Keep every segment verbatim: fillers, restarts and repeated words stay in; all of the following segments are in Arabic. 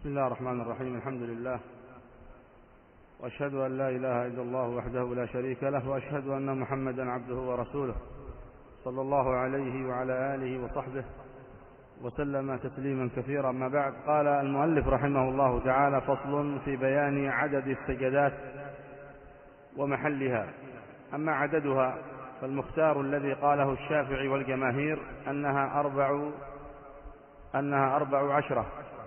بسم الله الرحمن الرحيم. الحمد لله، وأشهد أن لا إله إلا الله وحده لا شريك له، وأشهد أن محمدا عبده ورسوله صلى الله عليه وعلى آله وصحبه وسلم تسليما كثيرا. ما بعد، قال المؤلف رحمه الله تعالى: فصل في بيان عدد السجدات ومحلها. أما عددها فالمختار الذي قاله الشافعي والجماهير أنها أربع أنها أربع عشرة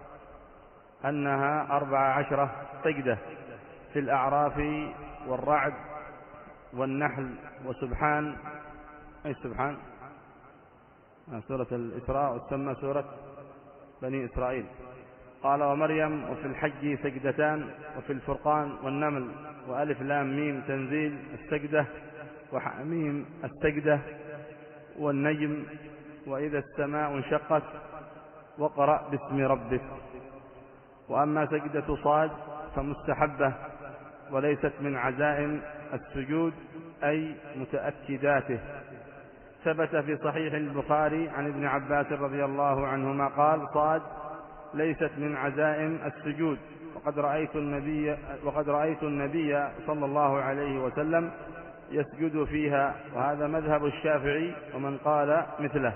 أنها أربع عشرة سجدة في الأعراف والرعد والنحل وسبحان أي سبحان سورة الإسراء وتسمى سورة بني إسرائيل. قال: ومريم، وفي الحج سجدتان، وفي الفرقان والنمل وألف لام ميم تنزيل السجدة، وحميم السجدة، والنجم، وإذا السماء انشقت، وقرأ باسم ربك. وأما سجدة صاد فمستحبة وليست من عزائم السجود أي متأكداته. ثبت في صحيح البخاري عن ابن عباس رضي الله عنهما قال: صاد ليست من عزائم السجود، وقد رأيت النبي, وقد رأيت النبي صلى الله عليه وسلم يسجد فيها. وهذا مذهب الشافعي ومن قال مثله.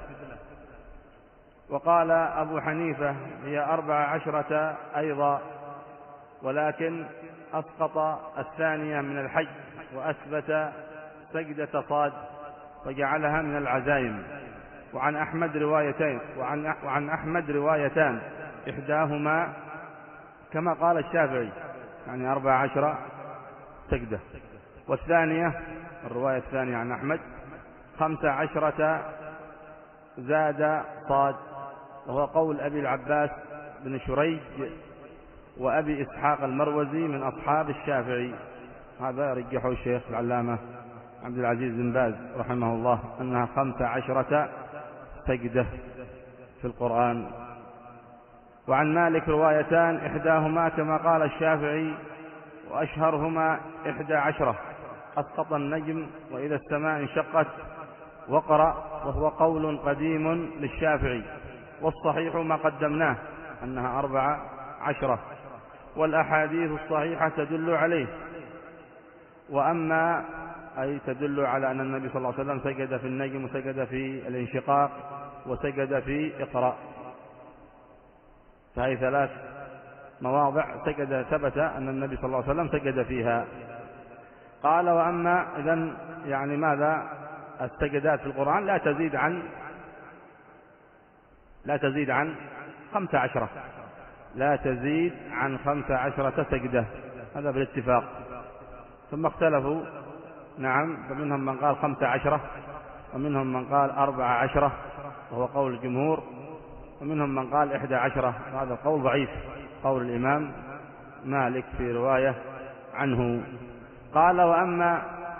وقال أبو حنيفة: هي أربع عشرة أيضا، ولكن أسقط الثانية من الحج وأثبت سجدة صاد وجعلها من العزائم. وعن أحمد روايتين وعن, وعن أحمد روايتان إحداهما كما قال الشافعي، يعني أربع عشرة سجدة، والثانية الرواية الثانية عن أحمد خمس عشرة زاد صاد، وهو قول أبي العباس بن شريج وأبي إسحاق المروزي من أصحاب الشافعي. هذا رجحه الشيخ العلامة عبد العزيز بن باز رحمه الله أنها خمس عشرة سجدة في القرآن. وعن مالك روايتان إحداهما كما قال الشافعي، وأشهرهما إحدى عشرة، أسقط النجم وإذا السماء انشقت وقرأ، وهو قول قديم للشافعي، والصحيح ما قدمناه أنها أربع عشرة، والأحاديث الصحيحة تدل عليه. وأما أي تدل على أن النبي صلى الله عليه وسلم سجد في النجم وسجد في الانشقاق وسجد في اقرأ، فهي ثلاث مواضع سجد ثبت أن النبي صلى الله عليه وسلم سجد فيها. قال: وأما إذن يعني ماذا السجدات في القرآن لا تزيد عن لا تزيد عن خمس عشرة لا تزيد عن خمس عشرة سجدة، هذا بالاتفاق. ثم اختلفوا، نعم، فمنهم من قال خمس عشرة، ومنهم من قال أربع عشرة وهو قول الجمهور، ومنهم من قال إحدى عشرة، وهذا القول ضعيف، قول الإمام مالك في رواية عنه. قال: وأما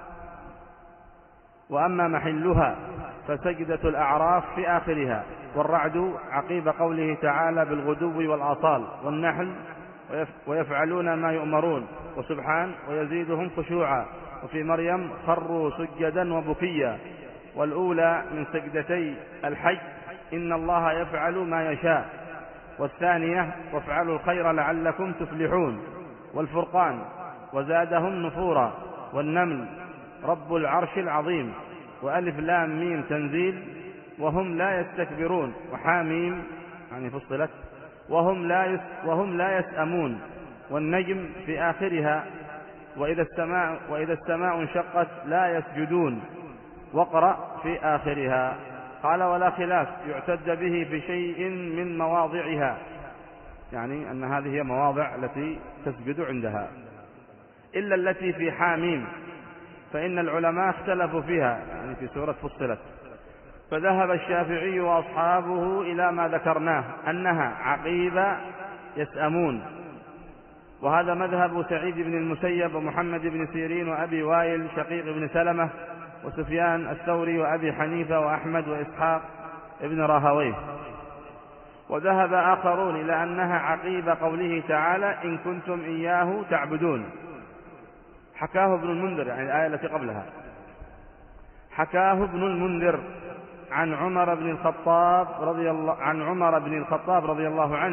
وأما محلها فسجدة الأعراف في آخرها، والرعد عقيب قوله تعالى بالغدو والآصال، والنحل ويفعلون ما يؤمرون، وسبحان ويزيدهم خشوعا، وفي مريم خروا سجدا وبكيا. والأولى من سجدتي الحج إن الله يفعل ما يشاء، والثانية وافعلوا الخير لعلكم تفلحون، والفرقان وزادهم نفورا، والنمل رب العرش العظيم، وألف لام ميم تنزيل وهم لا يستكبرون، وحاميم يعني فصلت وهم لا يس وهم لا يسأمون، والنجم في آخرها وإذا السماء وإذا السماء انشقت لا يسجدون، وقرأ في آخرها. قال: ولا خلاف يعتد به في شيء من مواضعها، يعني أن هذه هي مواضع التي تسجد عندها، إلا التي في حاميم، فإن العلماء اختلفوا فيها، يعني في سورة فصلت. فذهب الشافعي وأصحابه إلى ما ذكرناه أنها عقيب يسأمون، وهذا مذهب سعيد بن المسيب ومحمد بن سيرين وأبي وائل شقيق بن سلمة وسفيان الثوري وأبي حنيفة وأحمد وإسحاق ابن راهويه. وذهب آخرون إلى أنها عقيب قوله تعالى إن كنتم إياه تعبدون. حكاه ابن المنذر، يعني الآية التي قبلها، حكاه ابن المنذر عن عمر بن الخطاب رضي الله عن عمر بن الخطاب رضي الله عنه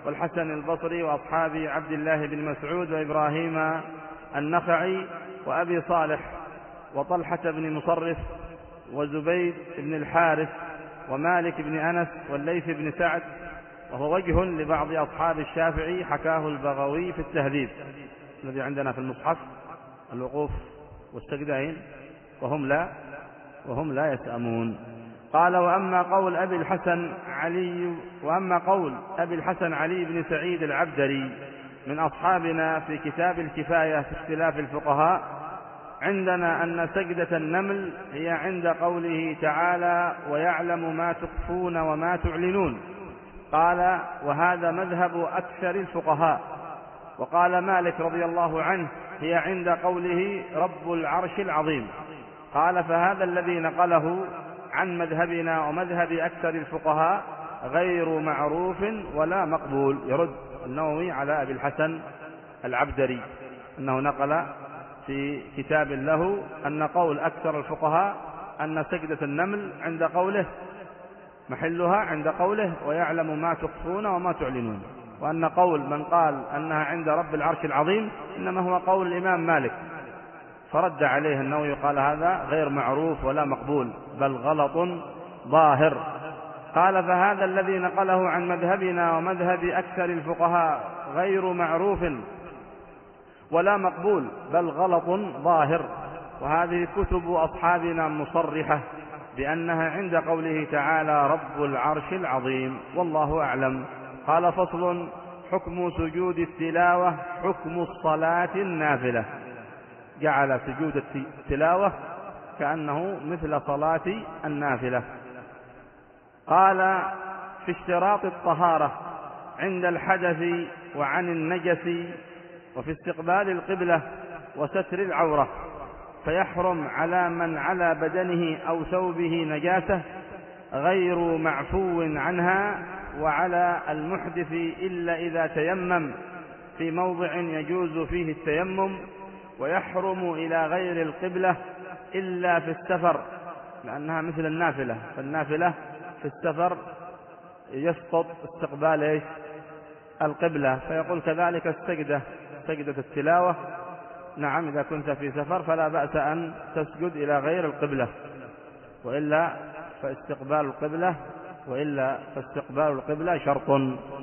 والحسن البصري وأصحاب عبد الله بن مسعود وإبراهيم النخعي وأبي صالح وطلحة بن مصرف وزبيد بن الحارث ومالك بن أنس والليث بن سعد، وهو وجه لبعض أصحاب الشافعي حكاه البغوي في التهذيب الذي عندنا في المصحف، الوقوف والسجدين وهم لا وهم لا يسأمون. قال: وأما قول أبي الحسن علي وأما قول أبي الحسن علي بن سعيد العبدري من أصحابنا في كتاب الكفاية في اختلاف الفقهاء، عندنا أن سجدة النمل هي عند قوله تعالى: ويعلم ما تخفون وما تعلنون. قال: وهذا مذهب أكثر الفقهاء. وقال مالك رضي الله عنه: هي عند قوله رب العرش العظيم. قال: فهذا الذي نقله عن مذهبنا ومذهب أكثر الفقهاء غير معروف ولا مقبول. يرد النووي على أبي الحسن العبدري أنه نقل في كتاب له أن قول أكثر الفقهاء أن سجدة النمل عند قوله محلها عند قوله ويعلم ما تخفون وما تعلنون، وأن قول من قال أنها عند رب العرش العظيم إنما هو قول الإمام مالك، فرد عليه النووي قال: هذا غير معروف ولا مقبول بل غلط ظاهر. قال: فهذا الذي نقله عن مذهبنا ومذهب أكثر الفقهاء غير معروف ولا مقبول بل غلط ظاهر، وهذه كتب أصحابنا مصرحة بأنها عند قوله تعالى رب العرش العظيم، والله أعلم. قال: فصل: حكم سجود التلاوة حكم الصلاة النافلة. جعل سجود التلاوة كأنه مثل صلاة النافلة. قال: في اشتراط الطهارة عند الحدث وعن النجس وفي استقبال القبلة وستر العورة، فيحرم على من على بدنه أو ثوبه نجاسة غير معفو عنها، وعلى المحدث إلا إذا تيمم في موضع يجوز فيه التيمم، ويحرم إلى غير القبلة إلا في السفر لأنها مثل النافلة، فالنافلة في السفر يسقط استقبال إيش؟ القبلة. فيقول كذلك السجدة سجدة التلاوة، نعم إذا كنت في سفر فلا بأس أن تسجد إلى غير القبلة، وإلا فاستقبال القبلة وإلا فاستقبال القبلة شرط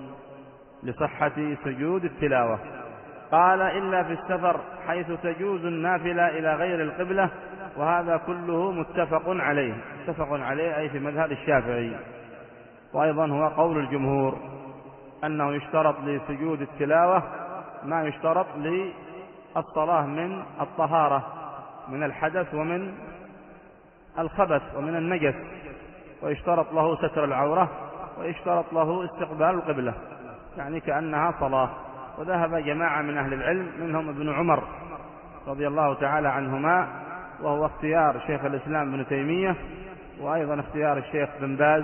لصحة سجود التلاوة. قال: إلا في السفر حيث تجوز النافلة إلى غير القبلة، وهذا كله متفق عليه، متفق عليه أي في مذهب الشافعي، وأيضا هو قول الجمهور أنه يشترط لسجود التلاوة ما يشترط للصلاة من الطهارة من الحدث ومن الخبث ومن النجس، ويشترط له ستر العورة، ويشترط له استقبال القبلة، يعني كأنها صلاة. وذهب جماعة من أهل العلم منهم ابن عمر رضي الله تعالى عنهما، وهو اختيار شيخ الإسلام ابن تيمية، وأيضا اختيار الشيخ بن باز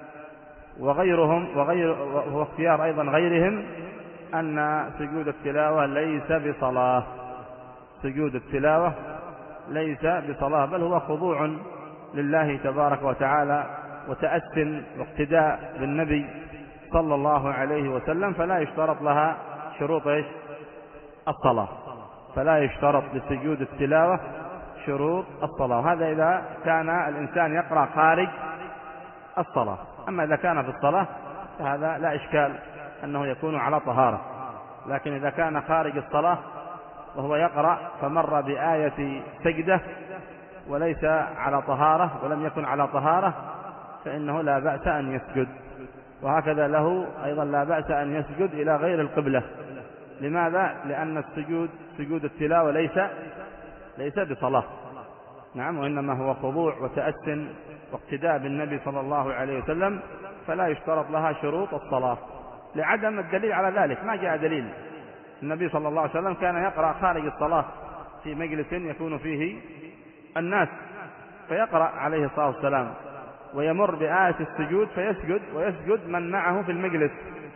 وغيرهم، وغير وهو اختيار أيضا غيرهم، أن سجود التلاوة ليس بصلاة، سجود التلاوة ليس بصلاة، بل هو خضوع لله تبارك وتعالى وتأس واقتداء بالنبي صلى الله عليه وسلم، فلا يشترط لها شروط إيش؟ الصلاة، فلا يشترط لسجود التلاوة شروط الصلاة. هذا إذا كان الإنسان يقرأ خارج الصلاة. أما إذا كان في الصلاة فهذا لا إشكال أنه يكون على طهارة، لكن إذا كان خارج الصلاة وهو يقرأ فمر بآية سجدة وليس على طهارة ولم يكن على طهارة فإنه لا بأس أن يسجد. وهكذا له أيضا لا بأس أن يسجد إلى غير القبلة. لماذا؟ لأن السجود سجود التلاوة ليس ليس بصلاة، نعم، وإنما هو خضوع وتأس واقتداء بالنبي صلى الله عليه وسلم، فلا يشترط لها شروط الصلاة لعدم الدليل على ذلك. ما جاء دليل. النبي صلى الله عليه وسلم كان يقرأ خارج الصلاة في مجلس يكون فيه الناس، فيقرأ عليه الصلاة والسلام ويمر بآية السجود فيسجد، ويسجد من معه في المجلس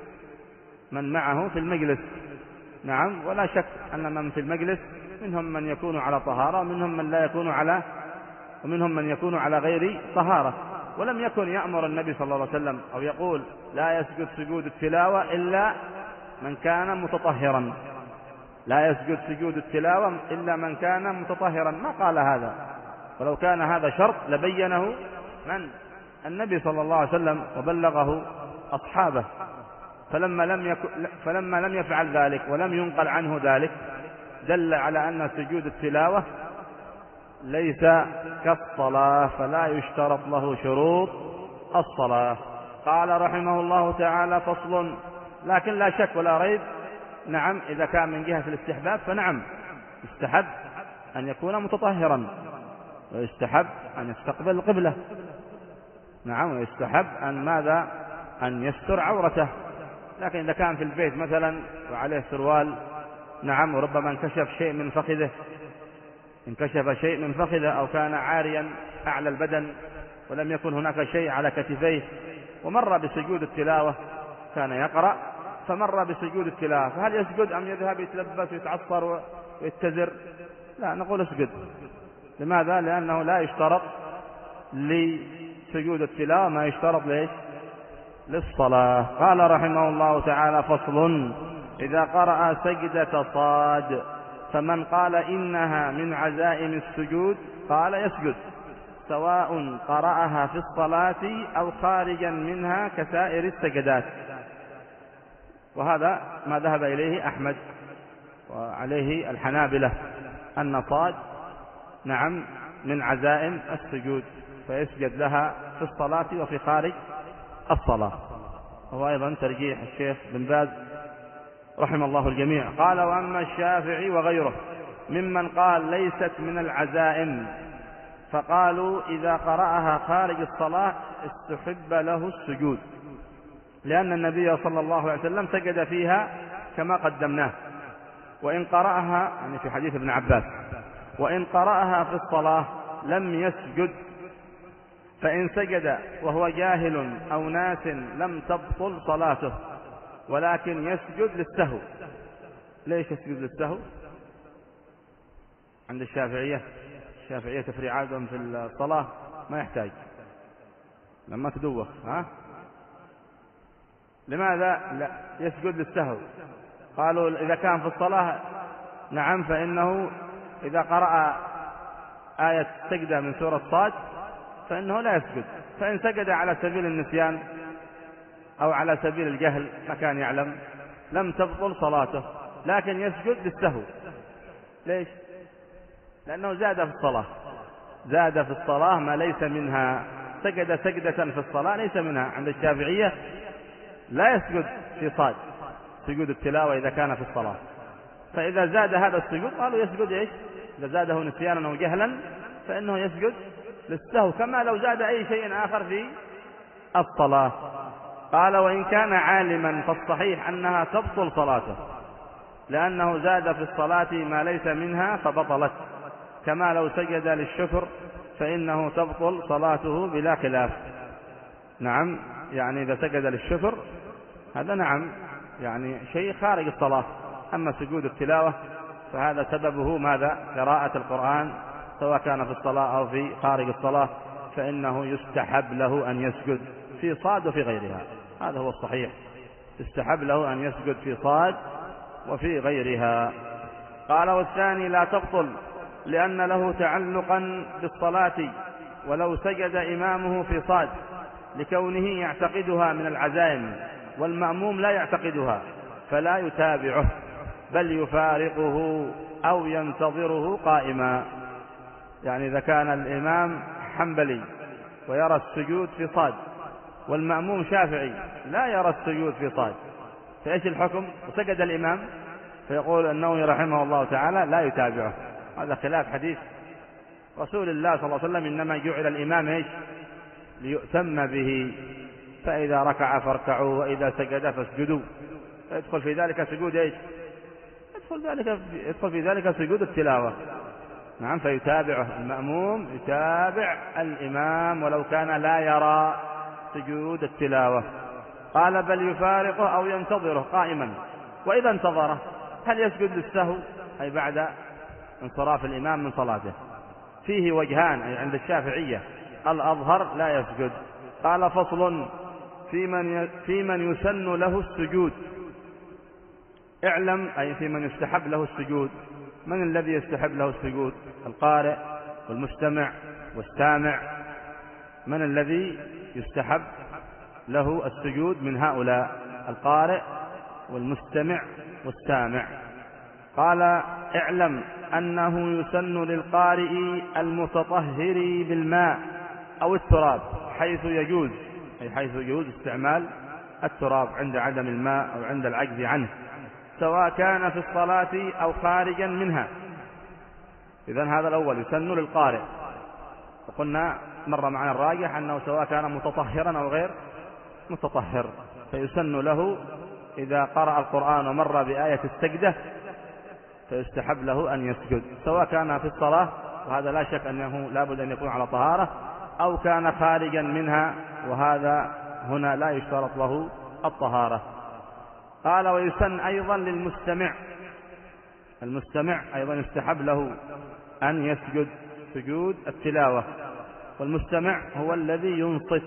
من معه في المجلس نعم. ولا شك أن من في المجلس منهم من يكون على طهارة، ومنهم من لا يكون على ومنهم من يكون على غير طهارة، ولم يكن يأمر النبي صلى الله عليه وسلم أو يقول لا يسجد سجود التلاوة إلا من كان متطهرا، لا يسجد سجود التلاوة إلا من كان متطهرا، ما قال هذا. ولو كان هذا شرط لبينه من؟ النبي صلى الله عليه وسلم وبلغه أصحابه. فلما لم يكن فلما لم يفعل ذلك ولم ينقل عنه ذلك دل على أن سجود التلاوة ليس كالصلاة، فلا يشترط له شروط الصلاة. قال رحمه الله تعالى: فصل. لكن لا شك ولا ريب، نعم إذا كان من جهة الاستحباب فنعم يستحب أن يكون متطهرا، ويستحب أن يستقبل القبلة، نعم، ويستحب أن ماذا؟ أن يستر عورته. لكن إذا كان في البيت مثلا وعليه سروال، نعم، وربما انكشف شيء من فخذه انكشف شيء من فخذه أو كان عاريا أعلى البدن ولم يكن هناك شيء على كتفيه، ومر بسجود التلاوة، كان يقرأ فمر بسجود التلاوة، فهل يسجد أم يذهب يتلبس ويتعصر ويتزر؟ لا، نقول اسجد. لماذا؟ لأنه لا يشترط لسجود التلاوة ما يشترط ليش؟ للصلاة. قال رحمه الله تعالى: فصل. إذا قرأ سجدة صاد فمن قال إنها من عزائم السجود قال يسجد، سواء قرأها في الصلاة أو خارجا منها كسائر السجدات. وهذا ما ذهب إليه أحمد وعليه الحنابلة، أن صاد نعم من عزائم السجود، فيسجد لها في الصلاة وفي خارج الصلاة. وهو أيضا ترجيح الشيخ بن باز رحم الله الجميع. قال: وأما الشافعي وغيره ممن قال ليست من العزائم فقالوا إذا قرأها خارج الصلاة استحب له السجود، لأن النبي صلى الله عليه وسلم سجد فيها كما قدمناه، وإن قرأها يعني في حديث ابن عباس، وإن قرأها في الصلاة لم يسجد، فإن سجد وهو جاهل أو ناس لم تبطل صلاته، ولكن يسجد للسهو. ليش يسجد للسهو؟ عند الشافعية الشافعية تفريعاتهم في الصلاة ما يحتاج لما تدوخ، ها؟ لماذا لا يسجد للسهو؟ قالوا إذا كان في الصلاة نعم فإنه إذا قرأ آية سجدة من سورة صاد فإنه لا يسجد، فإن سجد على سبيل النسيان أو على سبيل الجهل ما كان يعلم لم تبطل صلاته، لكن يسجد للسهو. ليش؟ لأنه زاد في الصلاة زاد في الصلاة ما ليس منها، سجد سجدة في الصلاة ليس منها. عند الشافعية لا يسجد في صاد سجود التلاوة إذا كان في الصلاة، فإذا زاد هذا السجود قالوا يسجد إيش؟ إذا زاده نسيانا أو جهلا فإنه يسجد للسهو، كما لو زاد أي شيء آخر في الصلاة. قال: وإن كان عالما فالصحيح أنها تبطل صلاته، لأنه زاد في الصلاة ما ليس منها فبطلت، كما لو سجد للشكر فإنه تبطل صلاته بلا خلاف. نعم، يعني إذا سجد للشكر هذا نعم يعني شيء خارج الصلاة، أما سجود التلاوة فهذا سببه ماذا؟ قراءة القرآن، سواء كان في الصلاة أو في خارج الصلاة، فإنه يستحب له أن يسجد في صاد وفي غيرها. هذا هو الصحيح، يستحب له أن يسجد في صاد وفي غيرها. قال: والثاني لا تبطل لأن له تعلقا بالصلاة، ولو سجد إمامه في صاد لكونه يعتقدها من العزائم والمأموم لا يعتقدها فلا يتابعه، بل يفارقه أو ينتظره قائما. يعني إذا كان الإمام حنبلي ويرى السجود في صاد والمأموم شافعي لا يرى السجود في صاد، فإيش الحكم؟ وسجد الإمام، فيقول النووي رحمه الله تعالى لا يتابعه. هذا خلاف حديث رسول الله صلى الله عليه وسلم: إنما جعل الإمام إيش؟ ليؤتم به، فإذا ركع فاركعوا وإذا سجد فاسجدوا. يدخل في ذلك سجود إيش؟ يدخل, ذلك يدخل في ذلك سجود التلاوة. نعم، فيتابعه المأموم، يتابع الإمام ولو كان لا يرى سجود التلاوة. قال: بل يفارقه أو ينتظره قائما، وإذا انتظره هل يسجد للسهو أي بعد انصراف الإمام من صلاته؟ فيه وجهان أي عند الشافعية، الأظهر لا يسجد. قال فصل في من في من يسن له السجود. اعلم أي في من يستحب له السجود. من الذي يستحب له السجود؟ القارئ والمستمع والسامع. من الذي يستحب له السجود من هؤلاء؟ القارئ والمستمع والسامع. قال اعلم أنه يسن للقارئ المتطهر بالماء أو التراب حيث يجوز، أي حيث يجوز استعمال التراب عند عدم الماء أو عند العجز عنه، سواء كان في الصلاة أو خارجا منها. إذن هذا الأول يسن للقارئ، وقلنا مر معنا الراجح أنه سواء كان متطهرا أو غير متطهر، فيسن له إذا قرأ القرآن ومر بآية السجدة فيستحب له أن يسجد، سواء كان في الصلاة، وهذا لا شك أنه لابد أن يكون على طهارة، أو كان خارجا منها، وهذا هنا لا يشترط له الطهارة. قال ويسن أيضا للمستمع. المستمع أيضا يستحب له أن يسجد سجود التلاوة. والمستمع هو الذي ينصت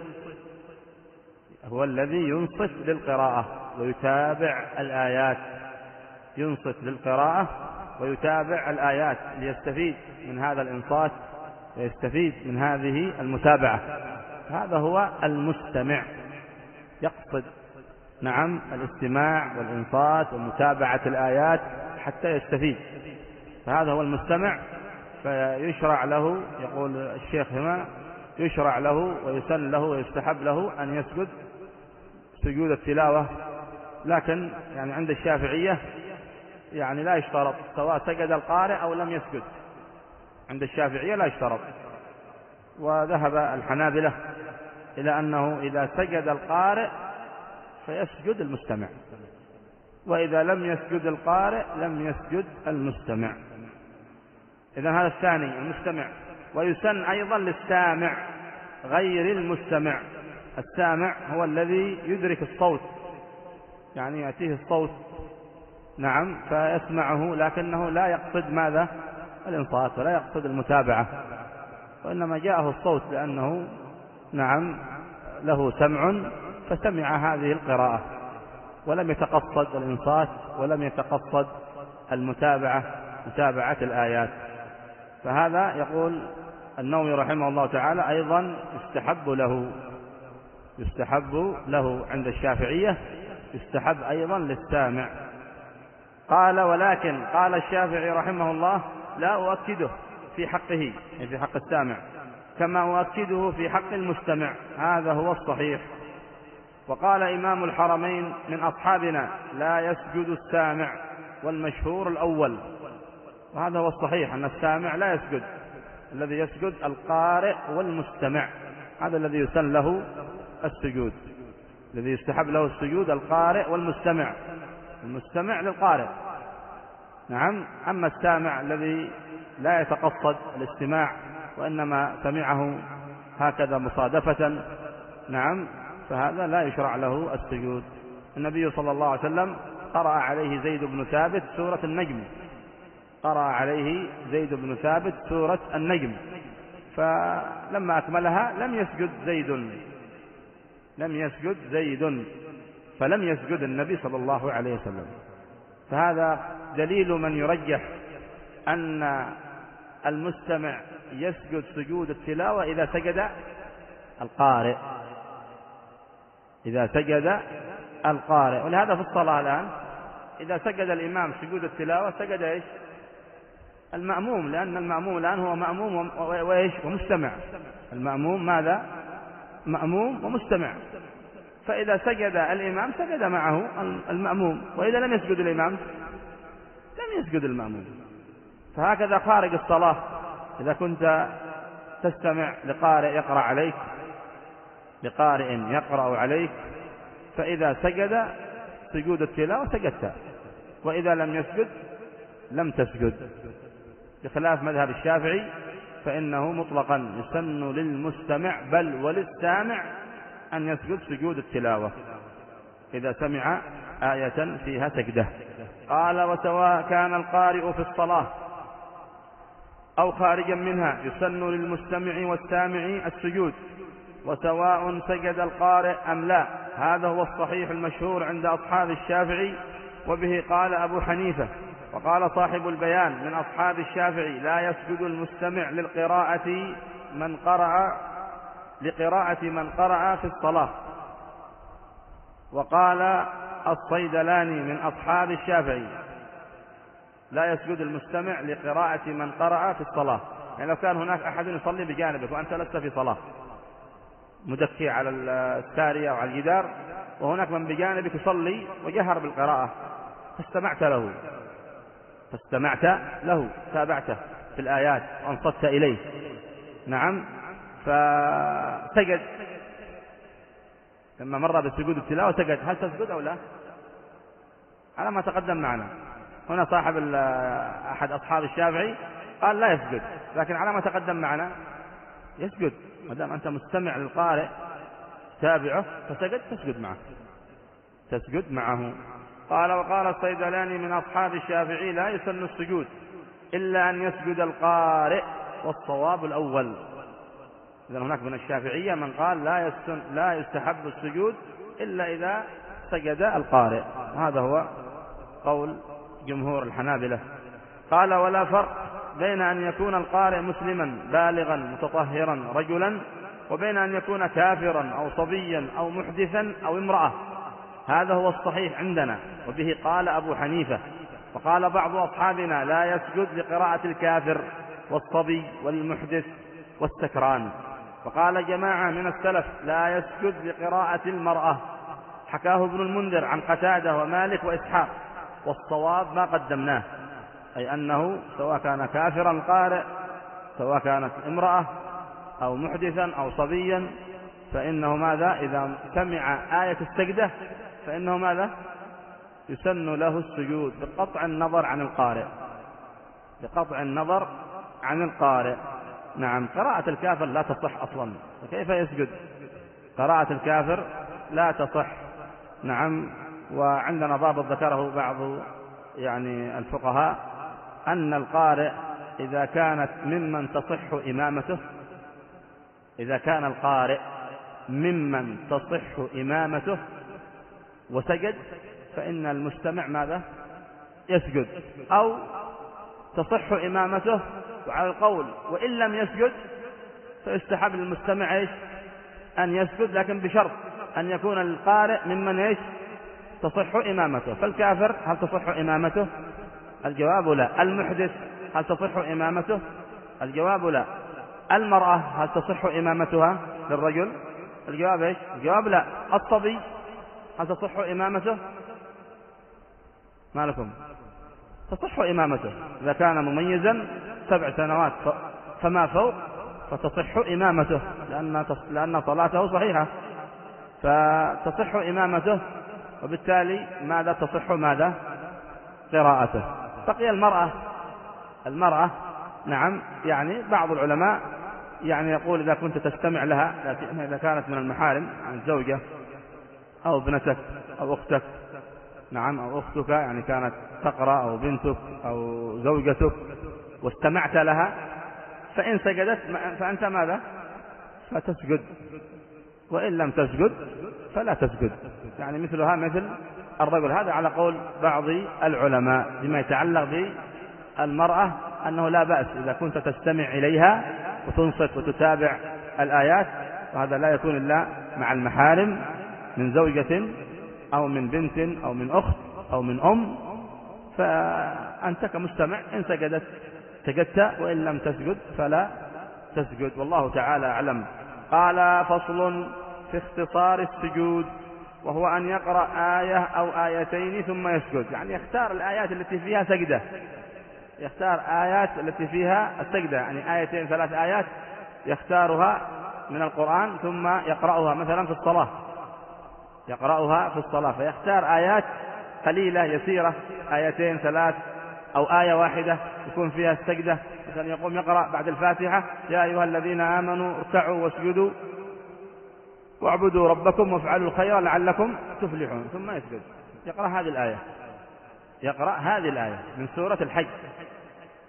هو الذي ينصت للقراءة ويتابع الآيات، ينصت للقراءة ويتابع الآيات ليستفيد من هذا الإنصات ويستفيد من هذه المتابعة. هذا هو المستمع، يقصد نعم الاستماع والإنصات ومتابعة الآيات حتى يستفيد، فهذا هو المستمع. فيشرع له، يقول الشيخ هنا، يشرع له ويسن له ويستحب له أن يسجد سجود التلاوة، لكن يعني عند الشافعية يعني لا يشترط، سواء سجد القارئ أو لم يسجد، عند الشافعية لا يشترط. وذهب الحنابلة إلى أنه إذا سجد القارئ فيسجد المستمع، وإذا لم يسجد القارئ لم يسجد المستمع. إذن هذا الثاني المستمع. ويسن أيضا للسامع غير المستمع. السامع هو الذي يدرك الصوت، يعني يأتيه الصوت نعم فيسمعه، لكنه لا يقصد ماذا؟ الإنصات، ولا يقصد المتابعة، وإنما جاءه الصوت لأنه نعم له سمع فسمع هذه القراءة، ولم يتقصد الإنصات ولم يتقصد المتابعة، متابعة الآيات. فهذا يقول النووي رحمه الله تعالى أيضا يستحب له يستحب له عند الشافعية، يستحب أيضا للسامع. قال ولكن قال الشافعي رحمه الله لا أؤكده في حقه، يعني في حق السامع، كما أؤكده في حق المستمع، هذا هو الصحيح. وقال إمام الحرمين من أصحابنا لا يسجد السامع، والمشهور الأول، وهذا هو الصحيح أن السامع لا يسجد، الذي يسجد القارئ والمستمع، هذا الذي يسن له السجود، الذي يستحب له السجود القارئ والمستمع، المستمع للقارئ نعم. أما السامع الذي لا يتقصد الاستماع وإنما سمعه هكذا مصادفة نعم، فهذا لا يشرع له السجود. النبي صلى الله عليه وسلم قرأ عليه زيد بن ثابت سورة النجم، قرأ عليه زيد بن ثابت سورة النجم، فلما أكملها لم يسجد زيد لم يسجد زيد فلم يسجد النبي صلى الله عليه وسلم. فهذا دليل من يرجح أن المستمع يسجد سجود التلاوة إذا سجد القارئ، إذا سجد القارئ. ولهذا في الصلاة الآن إذا سجد الإمام سجود التلاوة سجد إيش؟ المأموم، لأن المأموم الآن هو مأموم وإيش؟ ومستمع. المأموم ماذا؟ مأموم ومستمع، فإذا سجد الإمام سجد معه المأموم، وإذا لم يسجد الإمام لم يسجد المأموم. فهكذا خارج الصلاة، إذا كنت تستمع لقارئ يقرأ عليك لقارئ يقرأ عليك فإذا سجد سجود التلاوة سجدت، وإذا لم يسجد لم تسجد، بخلاف مذهب الشافعي فإنه مطلقا يسن للمستمع بل وللسامع أن يسجد سجود التلاوة إذا سمع آية فيها سجدة. قال وسواء كان القارئ في الصلاة أو خارجا منها يسن للمستمع والسامع السجود، وسواء سجد القارئ أم لا. هذا هو الصحيح المشهور عند أصحاب الشافعي، وبه قال أبو حنيفة. وقال صاحب البيان من أصحاب الشافعي: لا يسجد المستمع للقراءة من قرأ لقراءة من قرأ في الصلاة. وقال الصيدلاني من أصحاب الشافعي: لا يسجد المستمع لقراءة من قرأ في الصلاة. يعني لو كان هناك أحد يصلي بجانبك وأنت لست في صلاة، مدكي على السارية أو على الجدار، وهناك من بجانبك يصلي وجهر بالقراءة، فاستمعت له فاستمعت له تابعته في الآيات وانصت إليه، نعم، فسجد لما مر بالسجود التلاوة سجد، هل تسجد أو لا؟ على ما تقدم معنا هنا صاحب أحد أصحاب الشافعي قال لا يسجد، لكن على ما تقدم معنا يسجد، ما دام أنت مستمع للقارئ تابعه فسجد تسجد معه تسجد معه. قال: وقال الصيدلاني من أصحاب الشافعي: لا يسن السجود إلا أن يسجد القارئ، والصواب الأول. إذن هناك من الشافعية من قال لا يسن لا يستحب السجود إلا إذا سجد القارئ، وهذا هو قول جمهور الحنابلة. قال: ولا فرق بين أن يكون القارئ مسلما بالغا متطهرا رجلا، وبين أن يكون كافرا أو صبيا أو محدثا أو امرأة. هذا هو الصحيح عندنا، وبه قال أبو حنيفة. وقال بعض أصحابنا: لا يسجد لقراءة الكافر والصبي والمحدث والسكران. وقال جماعة من السلف: لا يسجد لقراءة المرأة. حكاه ابن المنذر عن قتادة ومالك وإسحاق، والصواب ما قدمناه، أي أنه سواء كان كافرا القارئ، سواء كانت امرأة أو محدثا أو صبيا، فإنه ماذا؟ إذا سمع آية السجدة فإنه ماذا؟ يسن له السجود بقطع النظر عن القارئ بقطع النظر عن القارئ. نعم، قراءة الكافر لا تصح أصلا، فكيف يسجد؟ قراءة الكافر لا تصح. نعم. وعندنا ضابط ذكره بعض يعني الفقهاء أن القارئ إذا كانت ممن تصح إمامته إذا كان القارئ ممن تصح إمامته وسجد فإن المستمع ماذا؟ يسجد. أو تصح إمامته وعلى القول وإن لم يسجد فيستحب للمستمع إيش؟ أن يسجد، لكن بشرط أن يكون القارئ ممن إيش؟ تصح إمامته. فالكافر هل تصح إمامته؟ الجواب لا. المحدث هل تصح إمامته؟ الجواب لا. المرأة هل تصح إمامتها للرجل؟ الجواب إيش؟ الجواب لا. الصبي هل تصح إمامته؟ ما لكم؟ تصح إمامته إذا كان مميزا سبع سنوات فما فوق فتصح إمامته، لأن لأن صلاته صحيحة، فتصح إمامته، وبالتالي ماذا تصح؟ ماذا؟ قراءته. بقي المرأة المرأة نعم، يعني بعض العلماء يعني يقول إذا كنت تستمع لها، لكن إذا كانت من المحارم عن زوجة أو ابنتك أو أختك، نعم، أو أختك يعني كانت تقرأ، أو بنتك أو زوجتك، واستمعت لها، فإن سجدت فأنت ماذا؟ فتسجد، وإن لم تسجد فلا تسجد. يعني مثلها مثل الرجل. هذا على قول بعض العلماء بما يتعلق بالمرأة، أنه لا بأس إذا كنت تستمع إليها وتنصت وتتابع الآيات، وهذا لا يكون إلا مع المحارم من زوجة أو من بنت أو من أخت أو من أم، فأنت كمستمع إن سجدت سجدت، وإن لم تسجد فلا تسجد، والله تعالى أعلم. قال: فصل في اختصار السجود، وهو أن يقرأ آية أو آيتين ثم يسجد. يعني يختار الآيات التي فيها سجدة، يختار آيات التي فيها السجدة، يعني آيتين ثلاث آيات يختارها من القرآن ثم يقرأها مثلا في الصلاة يقرأها في الصلاة فيختار آيات قليلة يسيرة، آيتين ثلاث أو آية واحدة يكون فيها السجدة، مثلا يقوم يقرأ بعد الفاتحة: يا أيها الذين آمنوا اركعوا واسجدوا واعبدوا ربكم وافعلوا الخير لعلكم تفلحون، ثم يسجد. يقرأ هذه الآية يقرأ هذه الآية من سورة الحج،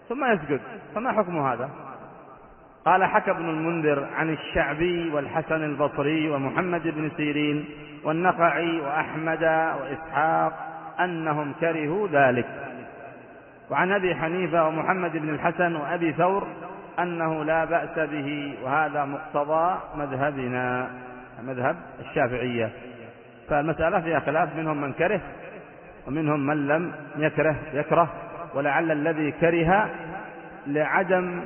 ثم يسجد، فما حكم هذا؟ قال: حكى ابن المنذر عن الشعبي والحسن البصري ومحمد بن سيرين والنخعي وأحمد وإسحاق أنهم كرهوا ذلك، وعن أبي حنيفة ومحمد بن الحسن وأبي ثور أنه لا بأس به، وهذا مقتضى مذهبنا مذهب الشافعية. فالمسألة فيها خلاف، منهم من كره ومنهم من لم يكره يكره ولعل الذي كره لعدم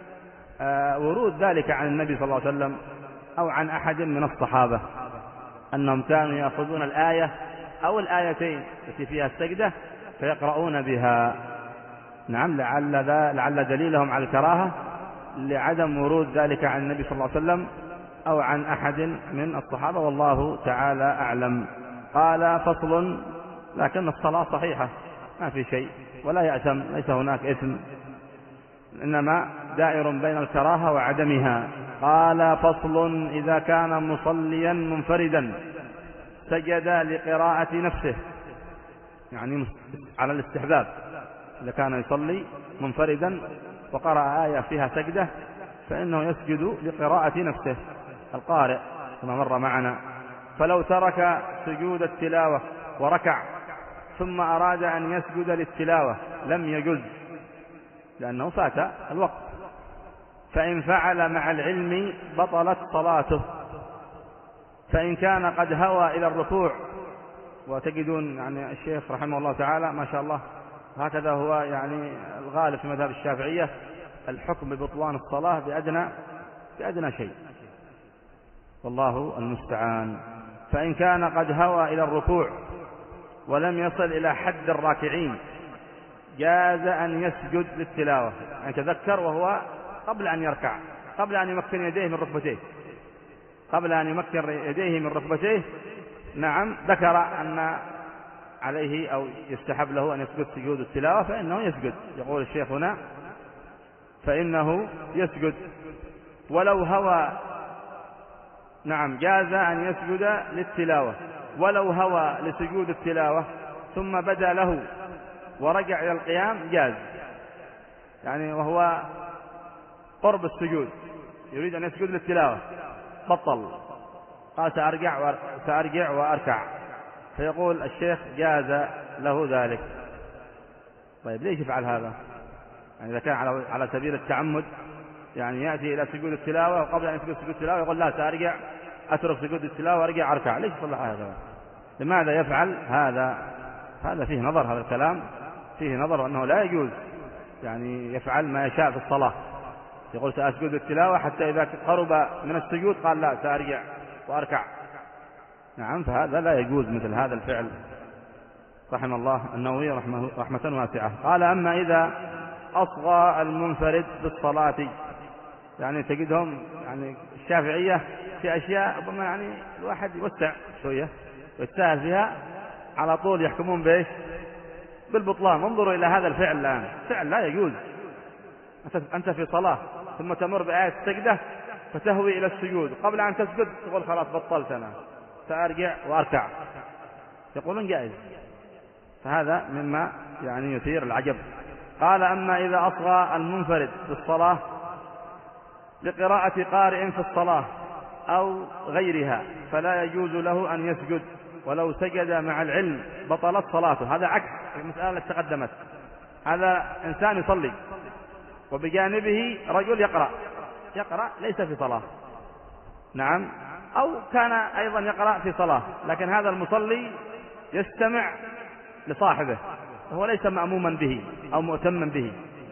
ورود ذلك عن النبي صلى الله عليه وسلم أو عن أحد من الصحابة أنهم كانوا يأخذون الآية أو الآيتين التي فيها السجدة فيقرؤون بها. نعم، لعل, لعل دليلهم على الكراهة لعدم ورود ذلك عن النبي صلى الله عليه وسلم أو عن أحد من الصحابة، والله تعالى أعلم. قال: فصل: لكن الصلاة صحيحة ما في شيء ولا يأثم، ليس هناك إثم، إنما دائر بين الكراهة وعدمها. قال: فصل: إذا كان مصليا منفردا سجد لقراءة نفسه، يعني على الاستحباب، إذا كان يصلي منفردا وقرأ آية فيها سجدة فإنه يسجد لقراءة نفسه القارئ كما مر معنا. فلو ترك سجود التلاوة وركع ثم أراد أن يسجد للتلاوة لم يجز، لأنه فات الوقت. فإن فعل مع العلم بطلت صلاته. فإن كان قد هوى إلى الركوع، وتجدون يعني الشيخ رحمه الله تعالى ما شاء الله هكذا هو يعني الغالب في مذهب الشافعية، الحكم ببطلان الصلاة بأدنى بأدنى شيء، والله المستعان. فإن كان قد هوى إلى الركوع ولم يصل إلى حد الراكعين جاز أن يسجد للتلاوة، يعني تذكر وهو قبل أن يركع، قبل أن يمكن يديه من ركبتيه قبل أن يمكن يديه من ركبتيه نعم، ذكر أن عليه أو يستحب له أن يسجد سجود التلاوة فإنه يسجد. يقول الشيخ هنا: فإنه يسجد ولو هوى. نعم، جاز أن يسجد للتلاوة ولو هوى لسجود التلاوة ثم بدا له ورجع إلى القيام جاز، يعني وهو قرب السجود يريد أن يسجد للتلاوة بطل، قال سأرجع سأرجع وأركع، فيقول الشيخ: جاز له ذلك. طيب ليش يفعل هذا؟ يعني إذا كان على على سبيل التعمد، يعني يأتي إلى سجود التلاوة وقبل أن يسجد سجود التلاوة يقول: لا، سأرجع أترك سجود التلاوة وأرجع أركع. ليش يصلح هذا؟ لماذا يفعل هذا؟ هذا فيه نظر، هذا الكلام فيه نظر، وأنه لا يجوز يعني يفعل ما يشاء في الصلاة، يقول سأسجد التلاوة حتى إذا قرب من السجود قال: لا، سأرجع وأركع. نعم، فهذا لا يجوز مثل هذا الفعل، رحم الله النووي رحمه رحمة واسعة. قال: أما إذا أصغى المنفرد بالصلاة، يعني تجدهم يعني الشافعية في أشياء ربما يعني الواحد يوسع شوية ويتساهل فيها، على طول يحكمون بإيش؟ بالبطلان. انظروا إلى هذا الفعل الآن، فعل لا يجوز. أنت في صلاة ثم تمر بآية السجدة فتهوي إلى السجود، قبل أن تسجد تقول: خلاص بطلت أنا، سأرجع وأركع. يقولون جائز، فهذا مما يعني يثير العجب. قال: أما إذا أصغى المنفرد في الصلاة لقراءة قارئ في الصلاة أو غيرها فلا يجوز له أن يسجد، ولو سجد مع العلم بطلت صلاته. هذا عكس المسألة التي تقدمت. هذا إنسان يصلي وبجانبه رجل يقرأ يقرأ ليس في صلاة، نعم، أو كان أيضا يقرأ في صلاة، لكن هذا المصلي يستمع لصاحبه وهو ليس مأموما به أو مؤتما به،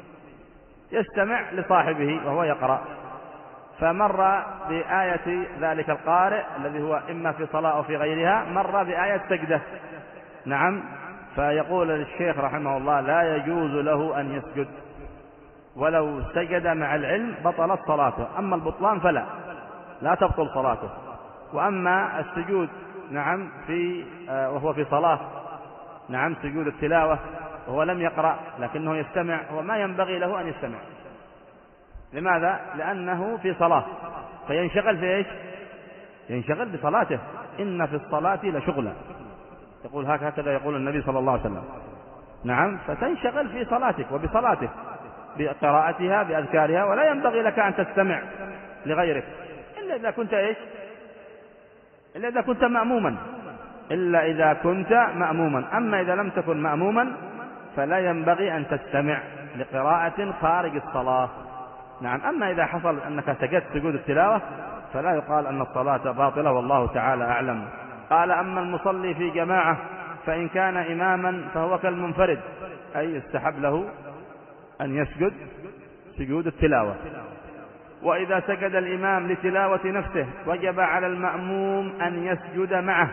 يستمع لصاحبه وهو يقرأ، فمر بآية ذلك القارئ الذي هو إما في صلاة أو في غيرها، مر بآية سجدة. نعم، فيقول الشيخ رحمه الله: لا يجوز له أن يسجد، ولو سجد مع العلم بطلت صلاته. أما البطلان فلا لا تبطل صلاته. وأما السجود نعم في وهو في صلاة، نعم سجود التلاوة وهو لم يقرأ لكنه يستمع، وما ينبغي له أن يستمع. لماذا؟ لأنه في صلاة، فينشغل في إيش؟ ينشغل بصلاته. إن في الصلاة لشغلا، يقول هكذا يقول النبي صلى الله عليه وسلم. نعم، فتنشغل في صلاتك وبصلاتك، بقراءتها بأذكارها، ولا ينبغي لك أن تستمع لغيرك إلا إذا كنت إيش إلا إذا كنت مأموما إلا إذا كنت مأموما أما إذا لم تكن مأموما فلا ينبغي أن تستمع لقراءة خارج الصلاة. نعم. أما إذا حصل أنك سجدت سجود التلاوة فلا يقال أن الصلاة باطلة، والله تعالى أعلم. قال: أما المصلي في جماعة فإن كان إماما فهو كالمنفرد، أي يستحب له أن يسجد سجود التلاوة. وإذا سجد الإمام لتلاوة نفسه وجب على المأموم أن يسجد معه،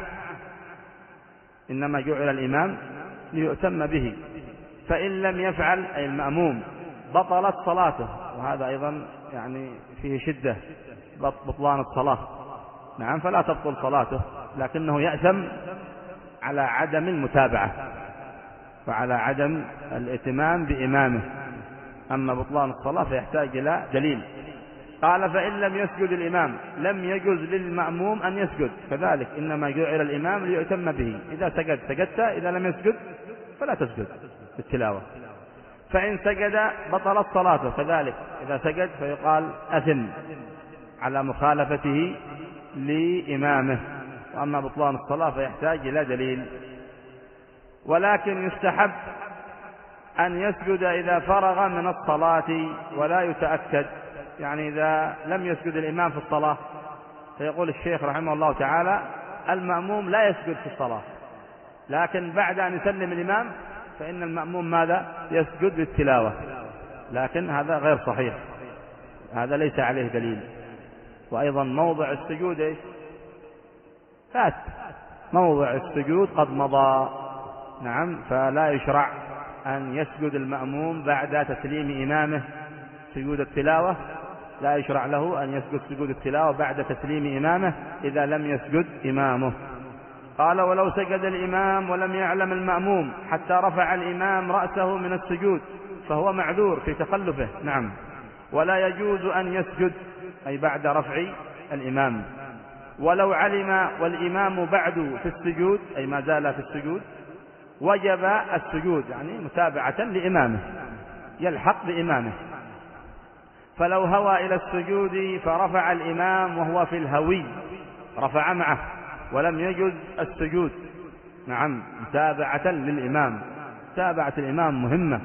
إنما جعل الإمام ليؤتم به، فإن لم يفعل أي المأموم بطلت صلاته، وهذا أيضا يعني فيه شدة بطلان الصلاة. نعم. فلا تبطل صلاته، لكنه يأثم على عدم المتابعة وعلى عدم الائتمام بإمامه. أما بطلان الصلاة فيحتاج إلى دليل. قال: فإن لم يسجد الإمام لم يجوز للمأموم أن يسجد، كذلك إنما جعل الإمام ليؤتم به، إذا سجد سجدت، إذا لم يسجد فلا تسجد بالتلاوة. فإن سجد بطلت صلاته، كذلك إذا سجد فيقال أثم على مخالفته لإمامه. وأما بطلان الصلاة فيحتاج إلى دليل. ولكن يستحب أن يسجد إذا فرغ من الصلاة ولا يتأكد، يعني إذا لم يسجد الإمام في الصلاة فيقول الشيخ رحمه الله تعالى: المأموم لا يسجد في الصلاة، لكن بعد أن يسلم الإمام فإن المأموم ماذا؟ يسجد بالتلاوة. لكن هذا غير صحيح، هذا ليس عليه دليل. وأيضا موضع السجود إيش؟ فات، موضع السجود قد مضى. نعم. فلا يشرع أن يسجد المأموم بعد تسليم إمامه سجود التلاوة، لا يشرع له أن يسجد سجود التلاوة بعد تسليم إمامه إذا لم يسجد إمامه. قال: ولو سجد الإمام ولم يعلم المأموم حتى رفع الإمام رأسه من السجود فهو معذور في تخلفه. نعم. ولا يجوز أن يسجد أي بعد رفع الإمام. ولو علم والإمام بعد في السجود أي ما زال في السجود وجب السجود، يعني متابعة لإمامه، يلحق بإمامه. فلو هوى إلى السجود فرفع الإمام وهو في الهوي رفع معه ولم يجز السجود، نعم، متابعة للإمام. متابعة الإمام مهمة،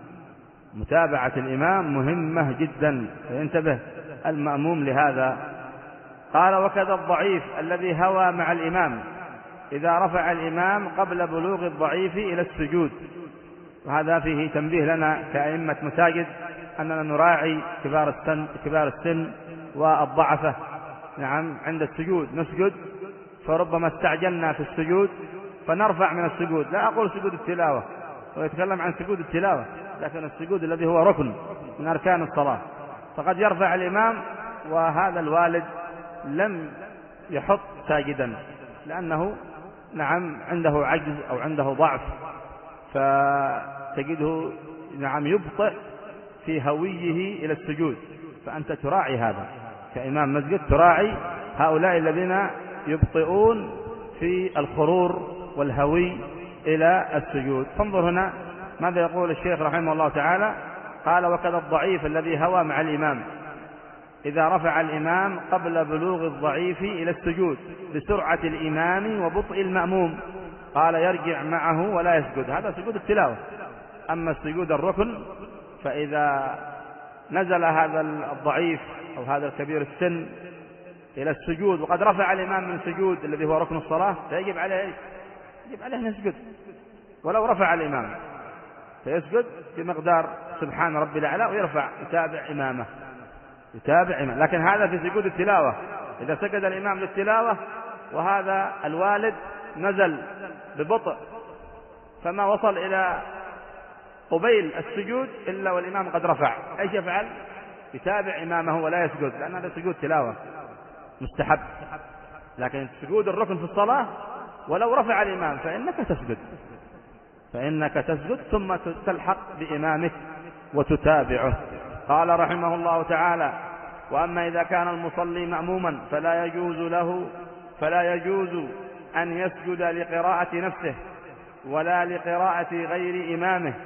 متابعة الإمام مهمة جدا، فينتبه المأموم لهذا. قال: وكذا الضعيف الذي هوى مع الإمام إذا رفع الإمام قبل بلوغ الضعيف إلى السجود. وهذا فيه تنبيه لنا كأئمة مساجد أننا نراعي كبار السن, كبار السن والضعفة. نعم. عند السجود نسجد، فربما استعجلنا في السجود فنرفع من السجود. لا أقول سجود التلاوة، ويتكلم عن سجود التلاوة، لكن السجود الذي هو ركن من أركان الصلاة، فقد يرفع الإمام وهذا الوالد لم يحط ساجدا لأنه نعم عنده عجز أو عنده ضعف، فتجده نعم يبطئ في هويه إلى السجود. فأنت تراعي هذا كإمام مسجد، تراعي هؤلاء الذين يبطئون في الخرور والهوي إلى السجود. فانظر هنا ماذا يقول الشيخ رحمه الله تعالى. قال: وكذا الضعيف الذي هوى مع الإمام إذا رفع الإمام قبل بلوغ الضعيف إلى السجود بسرعة الإمام وبطء المأموم، قال: يرجع معه ولا يسجد. هذا سجود التلاوة. أما السجود الركن فإذا نزل هذا الضعيف أو هذا الكبير السن إلى السجود وقد رفع الإمام من سجود الذي هو ركن الصلاة فيجب عليه يجب عليه أن يسجد، ولو رفع الإمام فيسجد بمقدار سبحان ربي الأعلى ويرفع يتابع إمامه يتابع إمامه. لكن هذا في سجود التلاوة، إذا سجد الإمام للتلاوة وهذا الوالد نزل ببطء فما وصل إلى قبيل السجود إلا والإمام قد رفع، أيش يفعل؟ يتابع إمامه ولا يسجد، لأن هذا سجود تلاوة مستحب. لكن سجود الركن في الصلاة ولو رفع الإمام فإنك تسجد فإنك تسجد ثم تلحق بإمامك وتتابعه. قال رحمه الله تعالى: وأما إذا كان المصلي مأموما فلا يجوز له فلا يجوز أن يسجد لقراءة نفسه ولا لقراءة غير إمامه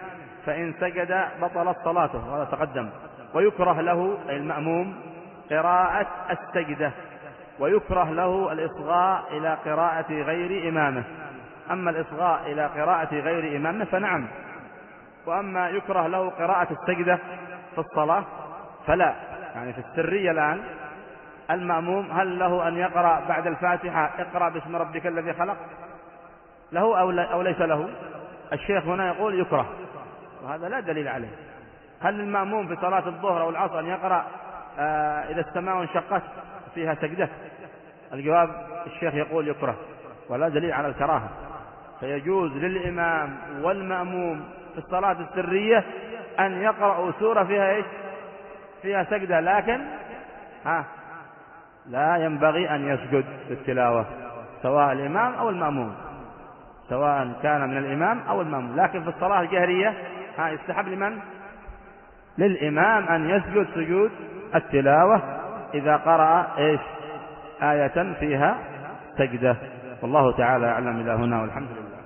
فإن سجد بطلت صلاته، وهذا تقدم. ويكره له المأموم قراءة السجدة، ويكره له الإصغاء إلى قراءة غير إمامه. أما الإصغاء إلى قراءة غير إمامه فنعم، وأما يكره له قراءة السجدة في الصلاة فلا. يعني في السرية الآن المأموم هل له أن يقرأ بعد الفاتحة اقرأ باسم ربك الذي خلق، له أو ليس له؟ الشيخ هنا يقول يكره، وهذا لا دليل عليه. هل المأموم في صلاة الظهر أو العصر أن يقرأ آه إذا السماء انشقت فيها سجدة؟ الجواب الشيخ يقول يكره، ولا دليل على الكراهة. فيجوز للإمام والمأموم في الصلاة السرية أن يقرأوا سورة فيها إيش؟ فيها سجدة، لكن ها لا ينبغي أن يسجد في التلاوة، سواء الإمام أو المأموم، سواء كان من الإمام أو المأموم. لكن في الصلاة الجهرية ها يستحب لمن؟ للإمام أن يسجد سجود التلاوة إذا قرأ إيش؟ آية فيها سجدة. والله تعالى أعلم إلى هنا، والحمد لله.